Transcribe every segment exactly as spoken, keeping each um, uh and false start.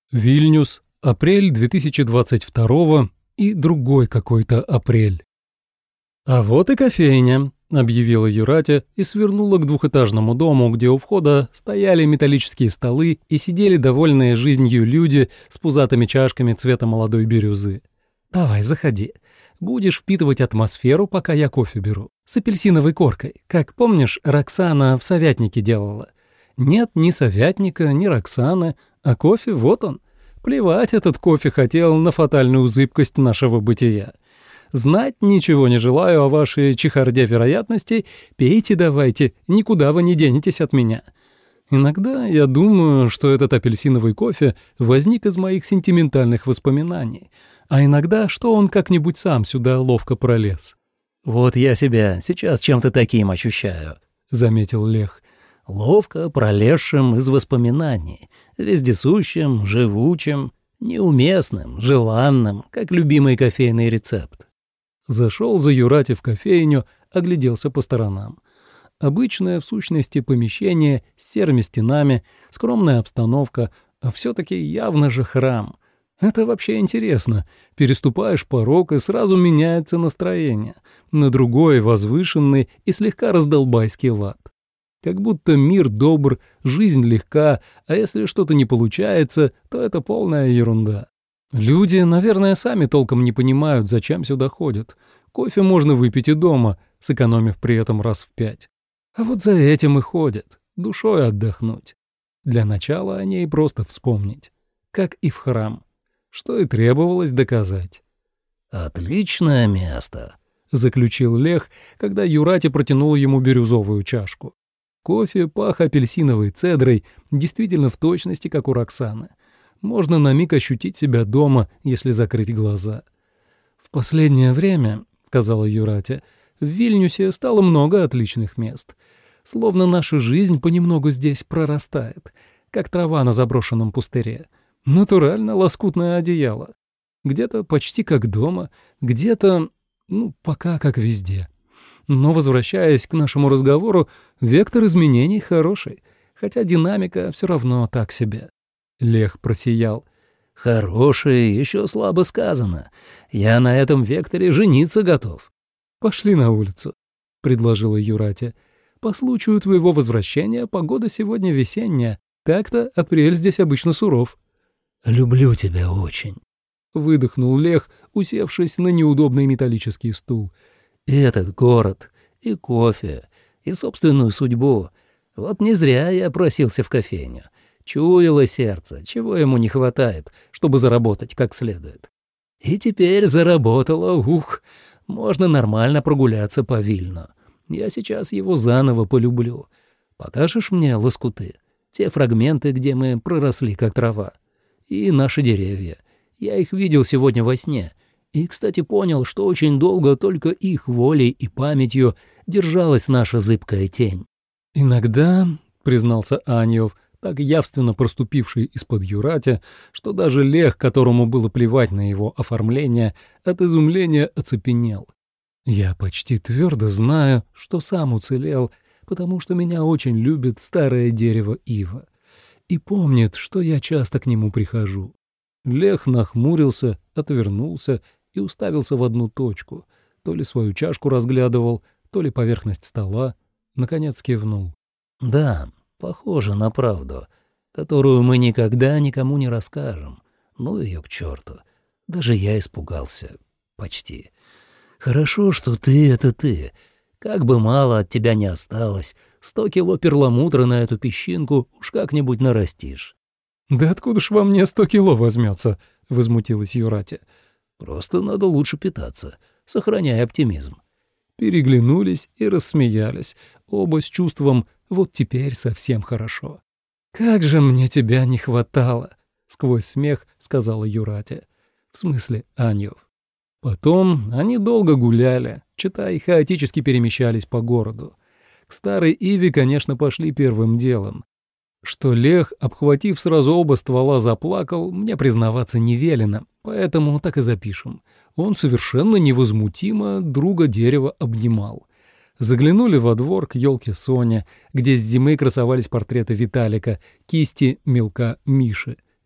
Вильнюс, апрель две тысячи двадцать второго и другой какой-то апрель. «А вот и кофейня», — объявила Юратя и свернула к двухэтажному дому, где у входа стояли металлические столы и сидели довольные жизнью люди с пузатыми чашками цвета молодой бирюзы. «Давай, заходи. Будешь впитывать атмосферу, пока я кофе беру. С апельсиновой коркой, как, помнишь, Роксана в совятнике делала. Нет ни совятника, ни Роксаны, а кофе вот он. Плевать этот кофе хотел на фатальную зыбкость нашего бытия. Знать ничего не желаю о вашей чехарде вероятностей, пейте давайте, никуда вы не денетесь от меня. Иногда я думаю, что этот апельсиновый кофе возник из моих сентиментальных воспоминаний, а иногда, что он как-нибудь сам сюда ловко пролез». «Вот я себя сейчас чем-то таким ощущаю», — заметил Лех. «Ловко пролезшим из воспоминаний, вездесущим, живучим, неуместным, желанным, как любимый кофейный рецепт». Зашел за Юрати в кофейню, огляделся по сторонам. Обычное, в сущности, помещение с серыми стенами, скромная обстановка, а все-таки явно же храм. Это вообще интересно. Переступаешь порог, и сразу меняется настроение. На другой, возвышенный и слегка раздолбайский лад. Как будто мир добр, жизнь легка, а если что-то не получается, то это полная ерунда. Люди, наверное, сами толком не понимают, зачем сюда ходят. Кофе можно выпить и дома, сэкономив при этом раз в пять. А вот за этим и ходят, душой отдохнуть. Для начала о ней просто вспомнить. Как и в храм. Что и требовалось доказать. «Отличное место», — заключил Лех, когда Юрати протянул ему бирюзовую чашку. Кофе пах апельсиновой цедрой, действительно в точности, как у Роксаны. Можно на миг ощутить себя дома, если закрыть глаза. «В последнее время, — сказала Юратя, — в Вильнюсе стало много отличных мест. Словно наша жизнь понемногу здесь прорастает, как трава на заброшенном пустыре. Натурально лоскутное одеяло. Где-то почти как дома, где-то, ну, пока как везде. Но, возвращаясь к нашему разговору, вектор изменений хороший, хотя динамика все равно так себе». Лех просиял. «Хороший, еще слабо сказано. Я на этом векторе жениться готов». «Пошли на улицу», — предложила Юратя. «По случаю твоего возвращения погода сегодня весенняя. Так-то апрель здесь обычно суров». «Люблю тебя очень», — выдохнул Лех, усевшись на неудобный металлический стул. «И этот город, и кофе, и собственную судьбу. Вот не зря я просился в кофейню. Чуяло сердце, чего ему не хватает, чтобы заработать как следует. И теперь заработало, ух, можно нормально прогуляться по Вильну. Я сейчас его заново полюблю. Покажешь мне лоскуты, те фрагменты, где мы проросли как трава? И наши деревья. Я их видел сегодня во сне. И, кстати, понял, что очень долго только их волей и памятью держалась наша зыбкая тень». «Иногда, — признался Аньев, так явственно проступивший из-под Юратя, что даже Лех, которому было плевать на его оформление, от изумления оцепенел. Я почти твердо знаю, что сам уцелел, потому что меня очень любит старое дерево ива и помнит, что я часто к нему прихожу». Лех нахмурился, отвернулся и уставился в одну точку, то ли свою чашку разглядывал, то ли поверхность стола, наконец кивнул. «Да, похоже на правду, которую мы никогда никому не расскажем. Ну ее к черту. Даже я испугался. Почти. Хорошо, что ты — это ты. Как бы мало от тебя не осталось, сто кило перламутра на эту песчинку уж как-нибудь нарастишь». «Да откуда ж во мне сто кило возьмется?» — возмутилась Юратя. «Просто надо лучше питаться, сохраняя оптимизм». Переглянулись и рассмеялись, оба с чувством «вот теперь совсем хорошо». «Как же мне тебя не хватало!» — сквозь смех сказала Юратя. В смысле, Аньев. Потом они долго гуляли, читай, хаотически перемещались по городу. К старой Иве, конечно, пошли первым делом. Что Лех, обхватив сразу оба ствола, заплакал, мне признаваться не велено, поэтому так и запишем. Он совершенно невозмутимо друга дерева обнимал. Заглянули во двор к елке Соня, где с зимы красовались портреты Виталика, кисти мелка Миши.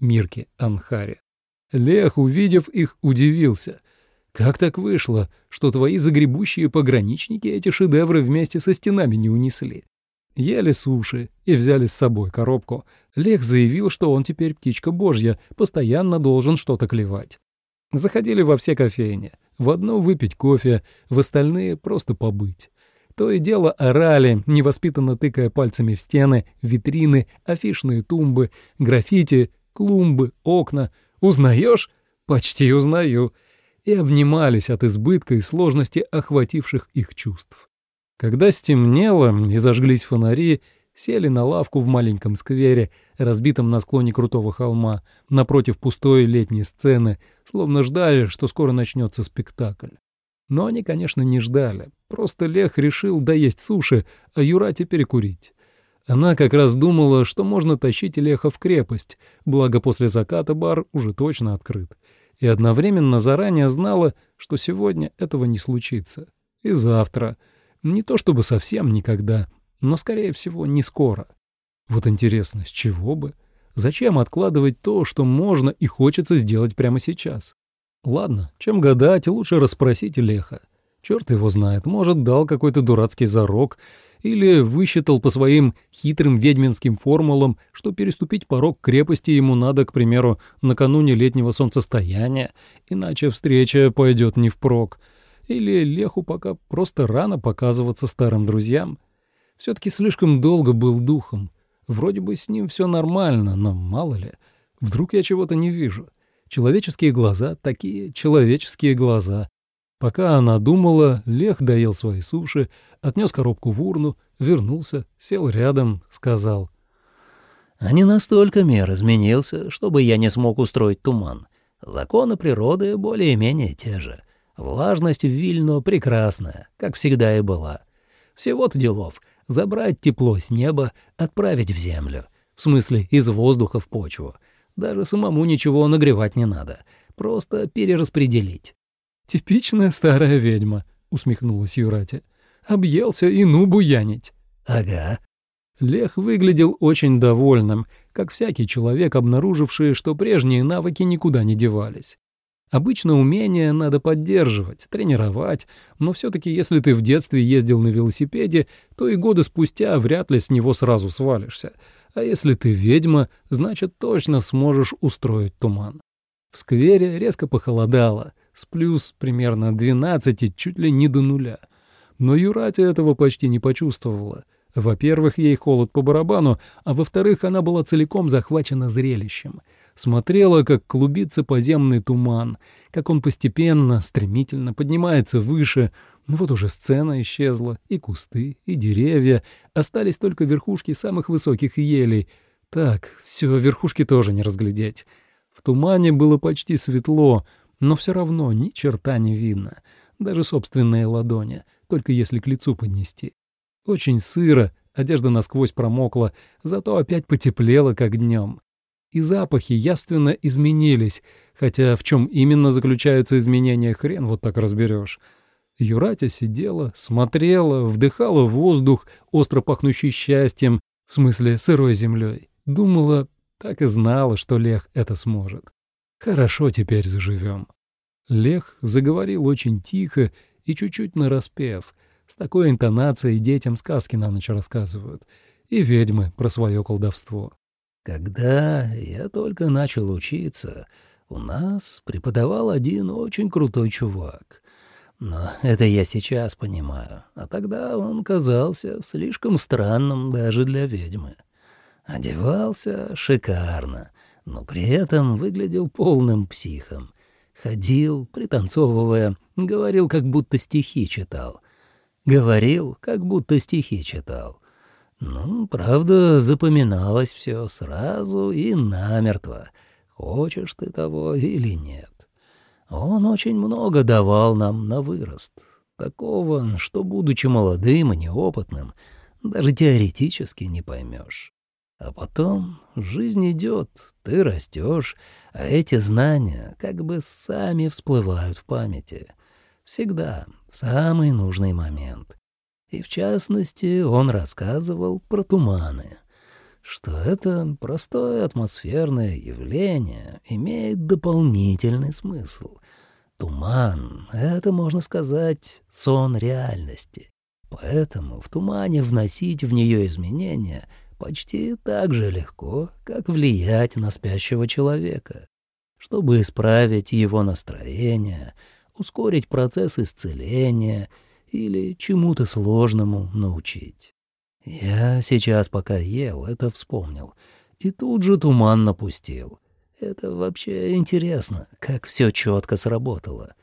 Мирке Анхаре. Лех, увидев их, удивился. Как так вышло, что твои загребущие пограничники эти шедевры вместе со стенами не унесли? Ели суши и взяли с собой коробку. Лех заявил, что он теперь птичка божья, постоянно должен что-то клевать. Заходили во все кофейни. В одну выпить кофе, в остальные просто побыть. То и дело орали, невоспитанно тыкая пальцами в стены, витрины, афишные тумбы, граффити, клумбы, окна. «Узнаешь?» «Почти узнаю». И обнимались от избытка и сложности охвативших их чувств. Когда стемнело и зажглись фонари, сели на лавку в маленьком сквере, разбитом на склоне крутого холма, напротив пустой летней сцены, словно ждали, что скоро начнется спектакль. Но они, конечно, не ждали. Просто Лех решил доесть суши, а Юрате перекурить. Она как раз думала, что можно тащить Леха в крепость, благо после заката бар уже точно открыт. И одновременно заранее знала, что сегодня этого не случится. И завтра. Не то чтобы совсем никогда, но, скорее всего, не скоро. Вот интересно, с чего бы? Зачем откладывать то, что можно и хочется сделать прямо сейчас? Ладно, чем гадать, лучше расспросить Леха. Черт его знает, может, дал какой-то дурацкий зарок или высчитал по своим хитрым ведьминским формулам, что переступить порог крепости ему надо, к примеру, накануне летнего солнцестояния, иначе встреча пойдет не впрок. Или Леху пока просто рано показываться старым друзьям. Все-таки слишком долго был духом. Вроде бы с ним все нормально, но мало ли. Вдруг я чего-то не вижу. Человеческие глаза — такие человеческие глаза. Пока она думала, Лех доел свои суши, отнес коробку в урну, вернулся, сел рядом, сказал: «А не настолько мир изменился, чтобы я не смог устроить туман. Законы природы более-менее те же. Влажность в Вильно прекрасная, как всегда и была. Всего-то делов — забрать тепло с неба, отправить в землю. В смысле, из воздуха в почву. Даже самому ничего нагревать не надо, просто перераспределить». «Типичная старая ведьма», — усмехнулась Юрате. «Объелся и ну буянить». «Ага». Лех выглядел очень довольным, как всякий человек, обнаруживший, что прежние навыки никуда не девались. Обычно умения надо поддерживать, тренировать, но все-таки если ты в детстве ездил на велосипеде, то и годы спустя вряд ли с него сразу свалишься. А если ты ведьма, значит, точно сможешь устроить туман. В сквере резко похолодало, с плюс примерно двенадцати чуть ли не до нуля. Но Юрате этого почти не почувствовала. Во-первых, ей холод по барабану, а во-вторых, она была целиком захвачена зрелищем. Смотрела, как клубится подземный туман, как он постепенно, стремительно поднимается выше. Ну вот уже сцена исчезла, и кусты, и деревья. Остались только верхушки самых высоких елей. Так, все, верхушки тоже не разглядеть. В тумане было почти светло, но все равно ни черта не видно. Даже собственные ладони, только если к лицу поднести. Очень сыро, одежда насквозь промокла, зато опять потеплело, как днем. И запахи явственно изменились, хотя в чем именно заключаются изменения, хрен вот так разберешь. Юратя сидела, смотрела, вдыхала воздух, остро пахнущий счастьем, в смысле сырой землей. Думала, так и знала, что Лех это сможет. Хорошо теперь заживем. Лех заговорил очень тихо и чуть-чуть нараспев. С такой интонацией детям сказки на ночь рассказывают. И ведьмы про свое колдовство. «Когда я только начал учиться, у нас преподавал один очень крутой чувак. Но это я сейчас понимаю, а тогда он казался слишком странным даже для ведьмы. Одевался шикарно, но при этом выглядел полным психом. Ходил, пританцовывая, говорил, как будто стихи читал. Говорил, как будто стихи читал. Ну, правда, запоминалось все сразу и намертво, хочешь ты того или нет. Он очень много давал нам на вырост, такого, что, будучи молодым и неопытным, даже теоретически не поймешь. А потом жизнь идет, ты растешь, а эти знания как бы сами всплывают в памяти. Всегда, в самый нужный момент. И в частности он рассказывал про туманы. что это простое атмосферное явление имеет дополнительный смысл. Туман — это, можно сказать, сон реальности. Поэтому в тумане вносить в нее изменения почти так же легко, как влиять на спящего человека. Чтобы исправить его настроение, ускорить процесс исцеления или чему-то сложному научить. Я сейчас, пока ел, это вспомнил, и тут же туман напустил. Это вообще интересно, как все четко сработало.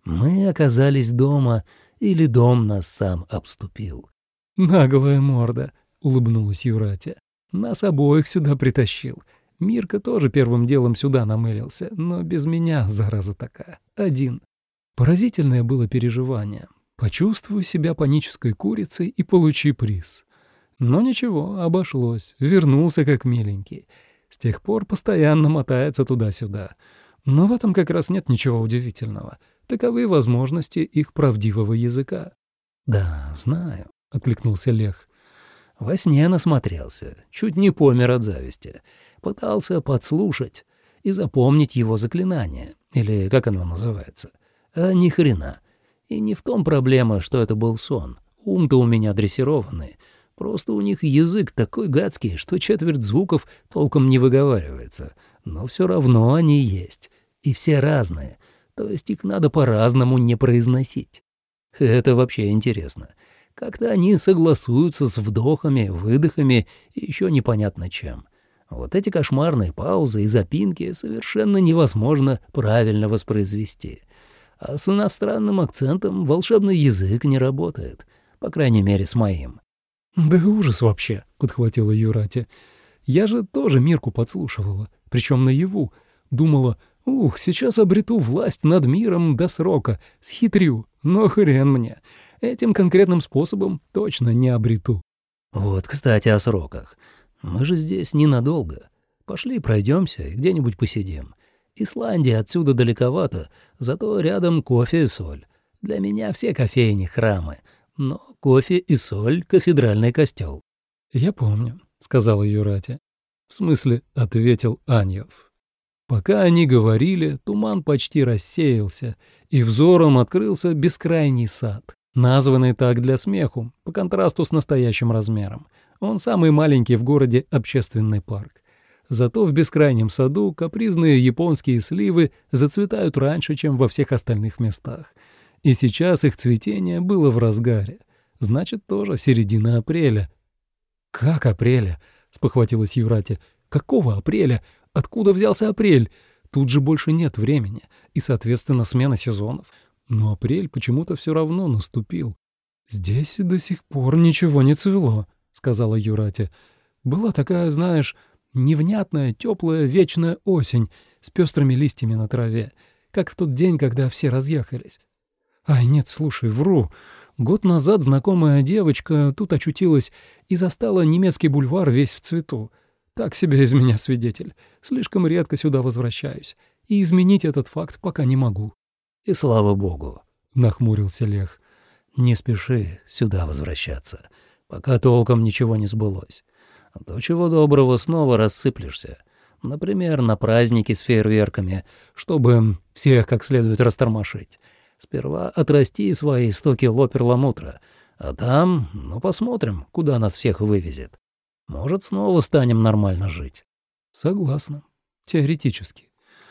Мы оказались дома, или дом нас сам обступил. «Наглая морда», — улыбнулась Юратя. «Нас обоих сюда притащил. Мирка тоже первым делом сюда намылился, но без меня, зараза такая, один». Поразительное было переживание. Почувствуй себя панической курицей и получи приз. Но ничего, обошлось, вернулся как миленький. С тех пор постоянно мотается туда-сюда. Но в этом как раз нет ничего удивительного. Таковы возможности их правдивого языка. «Да, знаю», — откликнулся Лех. «Во сне насмотрелся, чуть не помер от зависти. Пытался подслушать и запомнить его заклинание, или как оно называется. А ни хрена. И не в том проблема, что это был сон. Ум-то у меня дрессированный. Просто у них язык такой гадский, что четверть звуков толком не выговаривается. Но все равно они есть. И все разные. То есть их надо по-разному не произносить. Это вообще интересно. Как-то они согласуются с вдохами, выдохами и еще непонятно чем. Вот эти кошмарные паузы и запинки совершенно невозможно правильно воспроизвести. А с иностранным акцентом волшебный язык не работает. По крайней мере, с моим. «Да ужас вообще», — подхватила Юратя. «Я же тоже Мирку подслушивала, причем наяву. Думала, ух, сейчас обрету власть над миром до срока, схитрю, но хрен мне. Этим конкретным способом точно не обрету». «Вот, кстати, о сроках. Мы же здесь ненадолго. Пошли пройдемся и где-нибудь посидим. Исландия отсюда далековато, зато рядом кофе и соль. Для меня все кофейни — храмы, но кофе и соль — кафедральный костел». «Я помню», — сказала Юратя. «В смысле», — ответил Аньев. Пока они говорили, туман почти рассеялся, и взором открылся бескрайний сад, названный так для смеху, по контрасту с настоящим размером. Он самый маленький в городе общественный парк. Зато в бескрайнем саду капризные японские сливы зацветают раньше, чем во всех остальных местах. И сейчас их цветение было в разгаре. Значит, тоже середина апреля. «Как апреля?» — спохватилась Юратя. «Какого апреля? Откуда взялся апрель? Тут же больше нет времени, и, соответственно, смена сезонов. Но апрель почему-то все равно наступил». «Здесь до сих пор ничего не цвело», — сказала Юратя. «Была такая, знаешь, невнятная, теплая, вечная осень с пестрыми листьями на траве, как в тот день, когда все разъехались. Ай, нет, слушай, вру. Год назад знакомая девочка тут очутилась и застала немецкий бульвар весь в цвету. Так себе из меня свидетель. Слишком редко сюда возвращаюсь, и изменить этот факт пока не могу». «И слава богу», — нахмурился Лех. «Не спеши сюда возвращаться, пока толком ничего не сбылось. А то чего доброго снова рассыплешься. Например, на праздники с фейерверками, чтобы всех как следует растормошить. Сперва отрасти свои сто кило перламутра, а там, ну, посмотрим, куда нас всех вывезет. Может, снова станем нормально жить». «Согласна. Теоретически.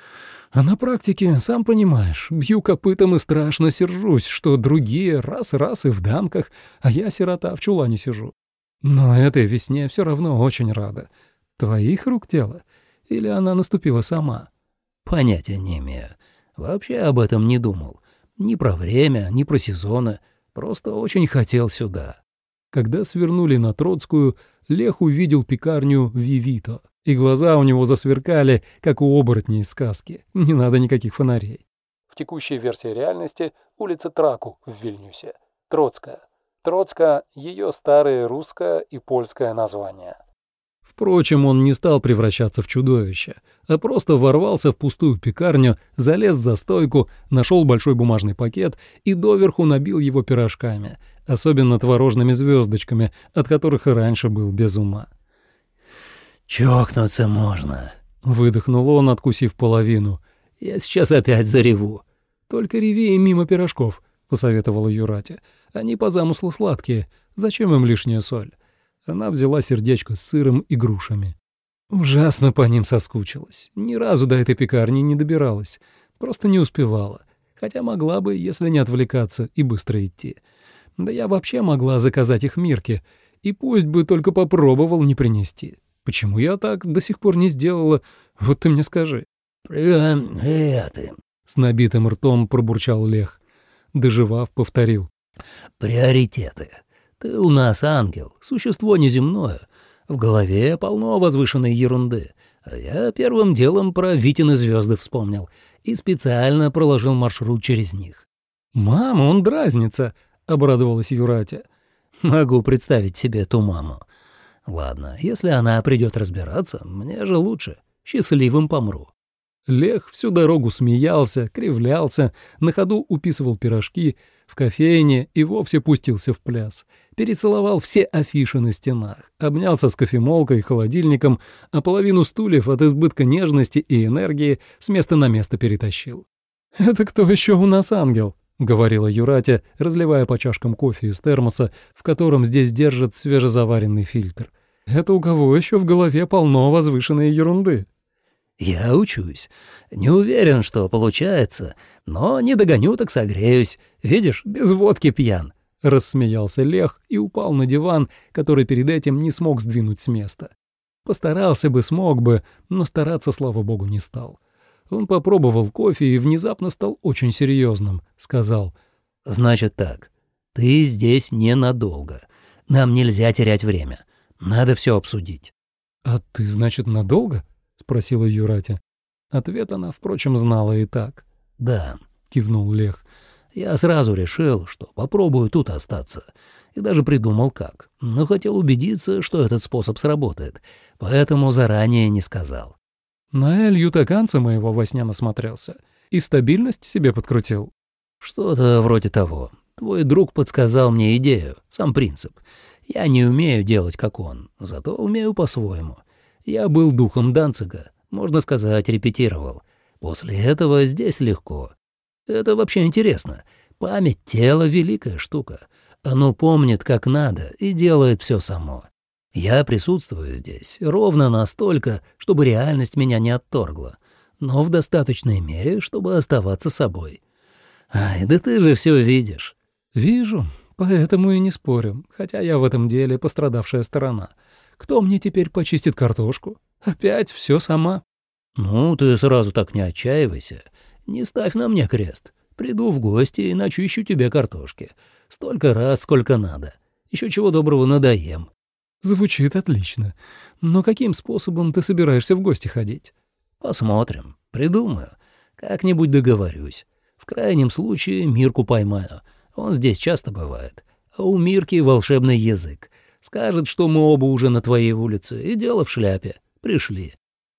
А на практике, сам понимаешь, бью копытом и страшно сержусь, что другие раз-раз и в дамках, а я, сирота, в чулане сижу. Но этой весне все равно очень рада. Твоих рук дело? Или она наступила сама?» «Понятия не имею. Вообще об этом не думал. Ни про время, ни про сезоны. Просто очень хотел сюда». Когда свернули на Троцкую, Лех увидел пекарню «Вивито», и глаза у него засверкали, как у оборотней из сказки. Не надо никаких фонарей. В текущей версии реальности улица Траку в Вильнюсе. Троцкая. Троцка — ее старое русское и польское название. Впрочем, он не стал превращаться в чудовище, а просто ворвался в пустую пекарню, залез за стойку, нашел большой бумажный пакет и доверху набил его пирожками, особенно творожными звездочками, от которых и раньше был без ума. «Чокнуться можно», — выдохнул он, откусив половину. «Я сейчас опять зареву». «Только реви им мимо пирожков», — посоветовала Юратя. «Они по замыслу сладкие. Зачем им лишняя соль?» Она взяла сердечко с сыром и грушами. Ужасно по ним соскучилась. Ни разу до этой пекарни не добиралась. Просто не успевала. Хотя могла бы, если не отвлекаться, и быстро идти. Да я вообще могла заказать их Мирке. И пусть бы только попробовал не принести. Почему я так до сих пор не сделала? Вот ты мне скажи. «Приоритеты», — с набитым ртом пробурчал Лех. Доживав, повторил. «Приоритеты. Ты у нас ангел, существо неземное. В голове полно возвышенной ерунды. А я первым делом про Витины звезды вспомнил и специально проложил маршрут через них». «Мама, он дразнится», — обрадовалась Юратя. «Могу представить себе ту маму. Ладно, если она придет разбираться, мне же лучше. Счастливым помру». Лех всю дорогу смеялся, кривлялся, на ходу уписывал пирожки, в кофейне и вовсе пустился в пляс. Перецеловал все афиши на стенах, обнялся с кофемолкой и холодильником, а половину стульев от избытка нежности и энергии с места на место перетащил. «Это кто еще у нас ангел?» — говорила Юратя, разливая по чашкам кофе из термоса, в котором здесь держат свежезаваренный фильтр. «Это у кого еще в голове полно возвышенной ерунды?» «Я учусь. Не уверен, что получается, но не догоню, так согреюсь. Видишь, без водки пьян». Рассмеялся Лех и упал на диван, который перед этим не смог сдвинуть с места. Постарался бы, смог бы, но стараться, слава богу, не стал. Он попробовал кофе и внезапно стал очень серьезным. Сказал: «Значит так, ты здесь ненадолго. Нам нельзя терять время. Надо все обсудить». «А ты, значит, надолго?» — спросила Юратя. Ответ она, впрочем, знала и так. «Да», — кивнул Лех. «Я сразу решил, что попробую тут остаться. И даже придумал как. Но хотел убедиться, что этот способ сработает. Поэтому заранее не сказал». «На Эль Ютаканца моего во сне насмотрелся. И стабильность себе подкрутил». «Что-то вроде того. Твой друг подсказал мне идею, сам принцип. Я не умею делать, как он, зато умею по-своему. Я был духом Данцига, можно сказать, репетировал. После этого здесь легко. Это вообще интересно. Память тела — великая штука. Оно помнит, как надо, и делает все само. Я присутствую здесь ровно настолько, чтобы реальность меня не отторгла, но в достаточной мере, чтобы оставаться собой. Ай, да ты же все видишь». «Вижу, поэтому и не спорю, хотя я в этом деле пострадавшая сторона. Кто мне теперь почистит картошку? Опять все сама». «Ну, ты сразу так не отчаивайся. Не ставь на мне крест. Приду в гости и начищу тебе картошки. Столько раз, сколько надо. Еще чего доброго надоем». «Звучит отлично. Но каким способом ты собираешься в гости ходить?» «Посмотрим. Придумаю. Как-нибудь договорюсь. В крайнем случае Мирку поймаю. Он здесь часто бывает. А у Мирки волшебный язык. Скажет, что мы оба уже на твоей улице, и дело в шляпе. Пришли.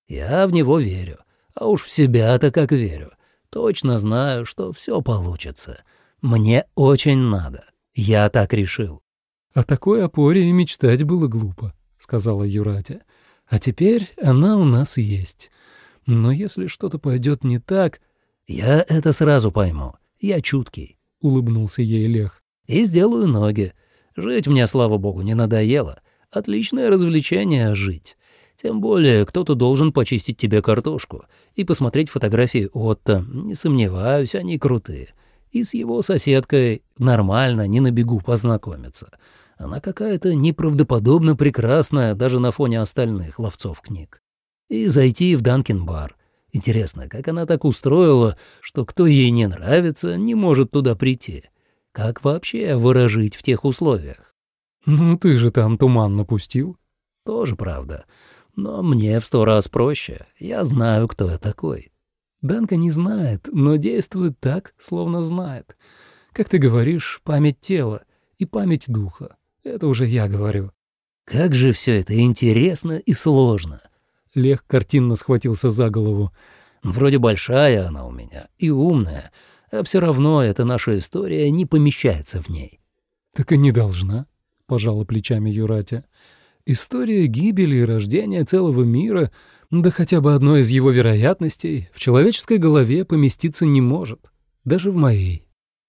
Я в него верю. А уж в себя-то как верю. Точно знаю, что все получится. Мне очень надо. Я так решил». «О такой опоре и мечтать было глупо», — сказала Юратя. «А теперь она у нас есть. Но если что-то пойдет не так...» «Я это сразу пойму. Я чуткий», — улыбнулся ей Лех. «И сделаю ноги. Жить мне, слава богу, не надоело. Отличное развлечение — жить. Тем более кто-то должен почистить тебе картошку и посмотреть фотографии Отто. Не сомневаюсь, они крутые. И с его соседкой нормально, не на бегу познакомиться. Она какая-то неправдоподобно прекрасная даже на фоне остальных ловцов книг. И зайти в Данкин-бар. Интересно, как она так устроила, что кто ей не нравится, не может туда прийти. Как вообще выражить в тех условиях?» «Ну ты же там туман напустил». «Тоже правда. Но мне в сто раз проще. Я знаю, кто я такой». «Данка не знает, но действует так, словно знает. Как ты говоришь, память тела и память духа. Это уже я говорю». «Как же все это интересно и сложно». Лех картинно схватился за голову. «Вроде большая она у меня и умная, а все равно эта наша история не помещается в ней». «Так и не должна», — пожала плечами Юратя. История гибели и рождения целого мира, да хотя бы одной из его вероятностей, в человеческой голове поместиться не может, даже в моей.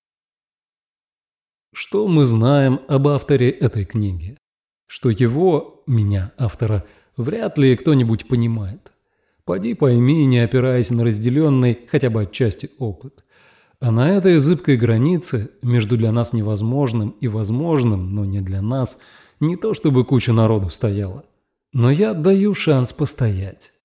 Что мы знаем об авторе этой книги? Что его, меня, автора, вряд ли кто-нибудь понимает. Поди пойми, не опираясь на разделенный хотя бы отчасти опыт. А на этой зыбкой границе между для нас невозможным и возможным, но не для нас, не то чтобы куча народу стояла. Но я даю шанс постоять.